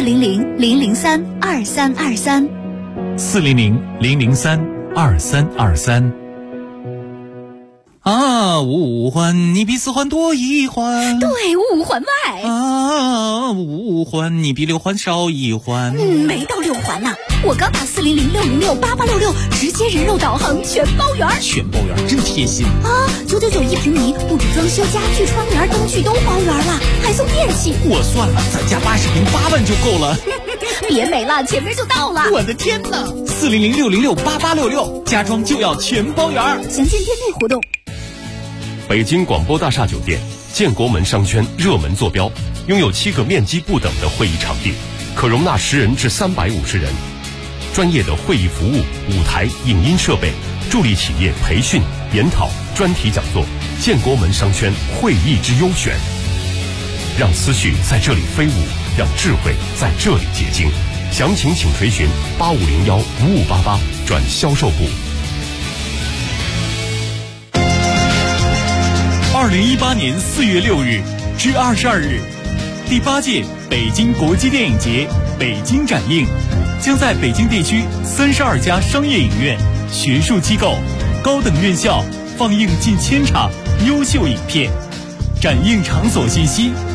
400-003-2323。 400-003-2323。 啊，五环你比四环多一环。 对，五环外。 啊，五环你比六环少一环。 没到6环呢。我刚打400-606-8866，直接人肉导航全包圆。 全包圆真贴心啊！999一平米，不止装修、家具、窗帘、灯具都包圆了，还送电器。 我算了，咱家80平8万就够了。 别没了，前面就到了。 我的天哪！400-606-8866，家装就要全包圆。 详见店内活动。 北京广播大厦酒店建国门商圈热门坐标，拥有7个面积不等的会议场地，可容纳10人至350人。专业的会议服务、舞台、影音设备，助力企业培训、研讨、专题讲座。建国门商圈会议之优选，让思绪在这里飞舞，让智慧在这里结晶。详情请垂询8501-5588转销售部。 2018年4月6日至22日，第8届北京国际电影节北京展映将在北京地区32家商业影院、学术机构、高等院校放映近1000场优秀影片。展映场所信息